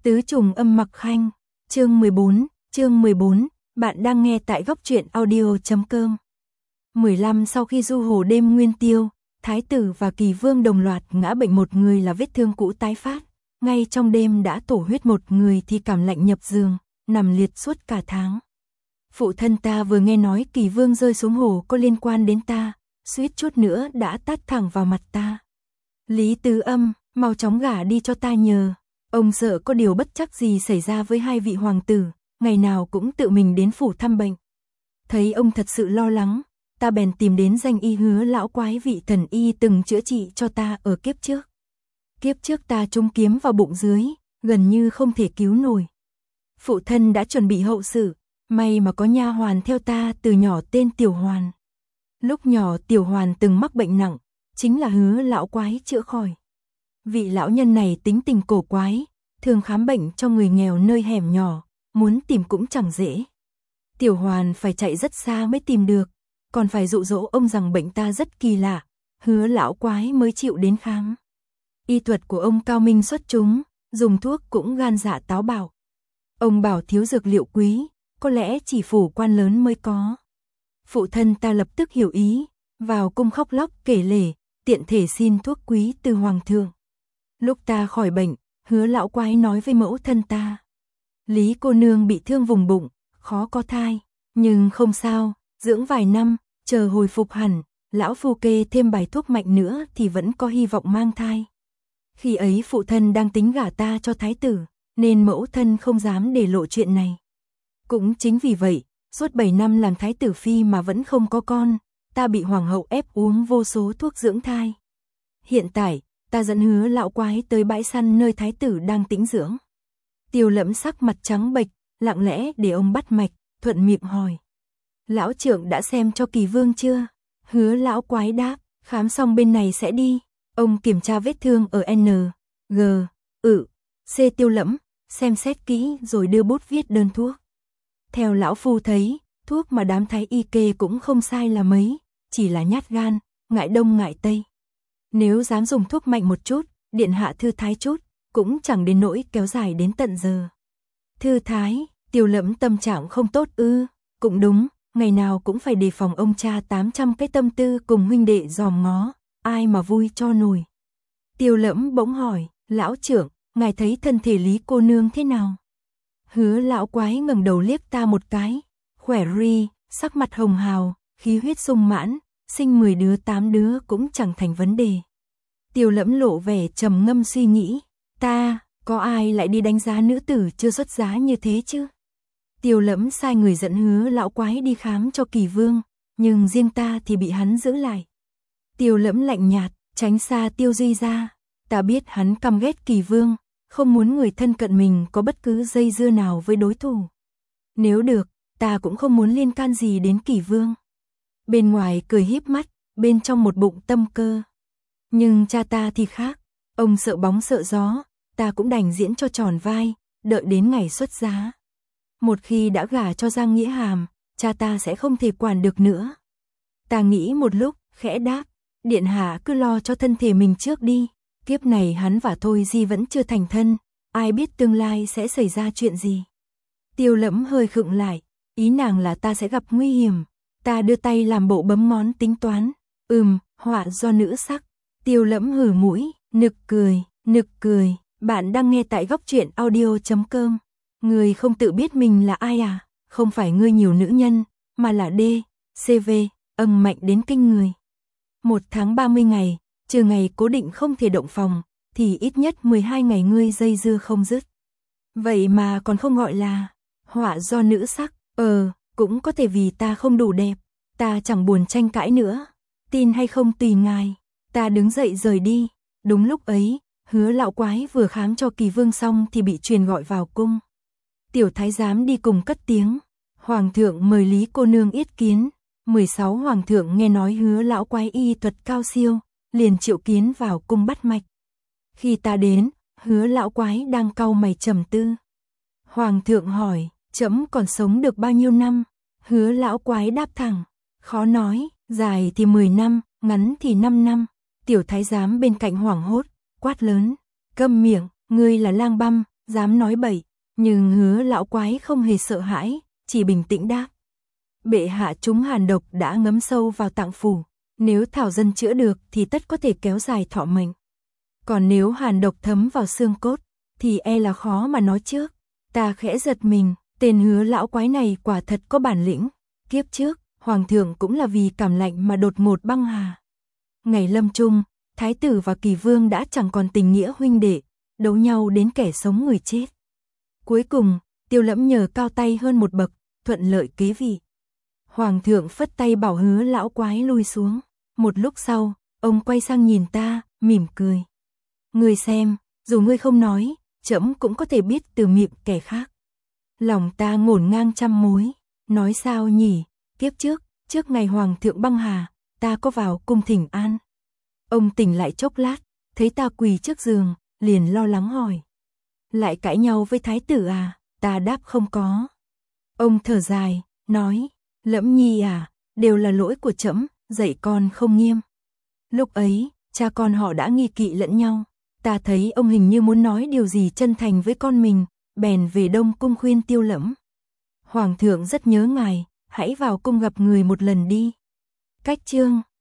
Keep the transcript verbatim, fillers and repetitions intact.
Tứ trùng âm mặc khanh, chương mười bốn, chương mười bốn, bạn đang nghe tại góc truyện audio.com. mười lăm Sau khi du hồ đêm nguyên tiêu, Thái tử và Kỳ Vương đồng loạt ngã bệnh, một người là vết thương cũ tái phát, ngay trong đêm đã tổ huyết, một người thì cảm lạnh nhập giường, nằm liệt suốt cả tháng. Phụ thân ta vừa nghe nói Kỳ Vương rơi xuống hồ có liên quan đến ta, suýt chút nữa đã tát thẳng vào mặt ta. Lý Tứ Âm, mau chóng gả đi cho ta nhờ. Ông sợ có điều bất trắc gì xảy ra với hai vị hoàng tử, ngày nào cũng tự mình đến phủ thăm bệnh. Thấy ông thật sự lo lắng, ta bèn tìm đến danh y Hứa lão quái, vị thần y từng chữa trị cho ta ở kiếp trước. Kiếp trước ta trúng kiếm vào bụng dưới, gần như không thể cứu nổi. Phụ thân đã chuẩn bị hậu sự, may mà có nha hoàn theo ta từ nhỏ tên Tiểu Hoàn. Lúc nhỏ Tiểu Hoàn từng mắc bệnh nặng, chính là Hứa lão quái chữa khỏi. Vị lão nhân này tính tình cổ quái, thường khám bệnh cho người nghèo nơi hẻm nhỏ, muốn tìm cũng chẳng dễ. Tiểu Hoàn phải chạy rất xa mới tìm được, còn phải dụ dỗ ông rằng bệnh ta rất kỳ lạ, Hứa lão quái mới chịu đến khám. Y thuật của ông cao minh xuất chúng, dùng thuốc cũng gan dạ táo bạo. Ông bảo thiếu dược liệu quý, có lẽ chỉ phủ quan lớn mới có. Phụ thân ta lập tức hiểu ý, vào cung khóc lóc kể lể, tiện thể xin thuốc quý từ hoàng thượng. Lúc ta khỏi bệnh, Hứa lão quái nói với mẫu thân ta: Lý cô nương bị thương vùng bụng, khó có thai, nhưng không sao, dưỡng vài năm, chờ hồi phục hẳn, lão phu kê thêm bài thuốc mạnh nữa thì vẫn có hy vọng mang thai. Khi ấy phụ thân đang tính gả ta cho thái tử, nên mẫu thân không dám để lộ chuyện này. Cũng chính vì vậy, suốt bảy năm làm thái tử phi mà vẫn không có con, ta bị hoàng hậu ép uống vô số thuốc dưỡng thai. Hiện tại, ta dẫn Hứa lão quái tới bãi săn nơi thái tử đang tĩnh dưỡng. Tiêu Lẫm sắc mặt trắng bệch, lặng lẽ để ông bắt mạch, thuận miệng hỏi: Lão trưởng đã xem cho Kỳ Vương chưa? Hứa lão quái đáp: Khám xong bên này sẽ đi. Ông kiểm tra vết thương ở N, G, ự, C. Tiêu Lẫm xem xét kỹ rồi đưa bút viết đơn thuốc. Theo lão phu thấy, thuốc mà đám thái y kê cũng không sai là mấy, chỉ là nhát gan, ngại đông ngại tây. Nếu dám dùng thuốc mạnh một chút, điện hạ thư thái chút, cũng chẳng đến nỗi kéo dài đến tận giờ. Thư thái, Tiêu Lẫm tâm trạng không tốt ư? Cũng đúng, ngày nào cũng phải đề phòng ông cha tám trăm cái tâm tư cùng huynh đệ dòm ngó, ai mà vui cho nổi. Tiêu Lẫm bỗng hỏi: Lão trưởng, ngài thấy thân thể Lý cô nương thế nào? Hứa lão quái ngẩng đầu liếc ta một cái, khỏe ri, sắc mặt hồng hào, khí huyết sung mãn, sinh mười đứa tám đứa cũng chẳng thành vấn đề. Tiêu Lẫm lộ vẻ trầm ngâm suy nghĩ: ta, có ai lại đi đánh giá nữ tử chưa xuất giá như thế chứ? Tiêu Lẫm sai người dẫn Hứa lão quái đi khám cho Kỳ Vương, nhưng riêng ta thì bị hắn giữ lại. Tiêu Lẫm lạnh nhạt, tránh xa Tiêu Duy ra. Ta biết hắn căm ghét Kỳ Vương, không muốn người thân cận mình có bất cứ dây dưa nào với đối thủ. Nếu được, ta cũng không muốn liên can gì đến Kỳ Vương. Bên ngoài cười híp mắt, bên trong một bụng tâm cơ. Nhưng cha ta thì khác, ông sợ bóng sợ gió, ta cũng đành diễn cho tròn vai, đợi đến ngày xuất giá. Một khi đã gả cho Giang Nghĩa Hàm, cha ta sẽ không thể quản được nữa. Ta nghĩ một lúc, khẽ đáp: Điện hạ cứ lo cho thân thể mình trước đi, kiếp này hắn và Thôi Di vẫn chưa thành thân, ai biết tương lai sẽ xảy ra chuyện gì. Tiêu Lẫm hơi khựng lại, ý nàng là ta sẽ gặp nguy hiểm. Ta đưa tay làm bộ bấm ngón tính toán. Ừm, họa do nữ sắc. Tiêu Lẫm hử mũi, nực cười, nực cười. Bạn đang nghe tại góc truyện audio.com. Người không tự biết mình là ai à? Không phải ngươi nhiều nữ nhân, mà là D, C V, âng mạnh đến kinh người. Một tháng ba mươi ngày, trừ ngày cố định không thể động phòng, thì ít nhất mười hai ngày ngươi dây dưa không dứt. Vậy mà còn không gọi là họa do nữ sắc. Ờ, cũng có thể vì ta không đủ đẹp. Ta chẳng buồn tranh cãi nữa. Tin hay không tùy ngài. Ta đứng dậy rời đi. Đúng lúc ấy, Hứa lão quái vừa khám cho Kỳ Vương xong thì bị truyền gọi vào cung. Tiểu thái giám đi cùng cất tiếng: Hoàng thượng mời Lý cô nương yết kiến. mười sáu Hoàng thượng nghe nói Hứa lão quái y thuật cao siêu, liền triệu kiến vào cung bắt mạch. Khi ta đến, Hứa lão quái đang cau mày trầm tư. Hoàng thượng hỏi: Trẫm còn sống được bao nhiêu năm? Hứa lão quái đáp thẳng: Khó nói, dài thì mười năm, ngắn thì năm năm. Tiểu thái giám bên cạnh hoảng hốt, quát lớn: Câm miệng, ngươi là lang băm, dám nói bậy, nhưng Hứa lão quái không hề sợ hãi, chỉ bình tĩnh đáp. Bệ hạ chúng hàn độc đã ngấm sâu vào tạng phủ, nếu thảo dân chữa được thì tất có thể kéo dài thọ mệnh. Còn nếu hàn độc thấm vào xương cốt, thì e là khó mà nói trước. Ta khẽ giật mình, tên Hứa lão quái này quả thật có bản lĩnh. Kiếp trước, hoàng thượng cũng là vì cảm lạnh mà đột ngột băng hà. Ngày lâm chung, thái tử và kỳ vương đã chẳng còn tình nghĩa huynh đệ, đấu nhau đến kẻ sống người chết. Cuối cùng, Tiêu Lẫm nhờ cao tay hơn một bậc, thuận lợi kế vị. Hoàng thượng phất tay bảo Hứa lão quái lui xuống. Một lúc sau, ông quay sang nhìn ta, mỉm cười. Ngươi xem, dù ngươi không nói, trẫm cũng có thể biết từ miệng kẻ khác. Lòng ta ngổn ngang trăm mối, nói sao nhỉ, kiếp trước, trước ngày hoàng thượng băng hà, ta có vào cung thỉnh an. Ông tỉnh lại chốc lát, thấy ta quỳ trước giường, liền lo lắng hỏi. Lại cãi nhau với thái tử à? Ta đáp không có. Ông thở dài, nói, Lẫm nhi à, đều là lỗi của trẫm, dạy con không nghiêm. Lúc ấy, cha con họ đã nghi kỵ lẫn nhau. Ta thấy ông hình như muốn nói điều gì chân thành với con mình, bèn về Đông cung khuyên Tiêu Lẫm. Hoàng thượng rất nhớ ngài, hãy vào cung gặp người một lần đi. Cách chương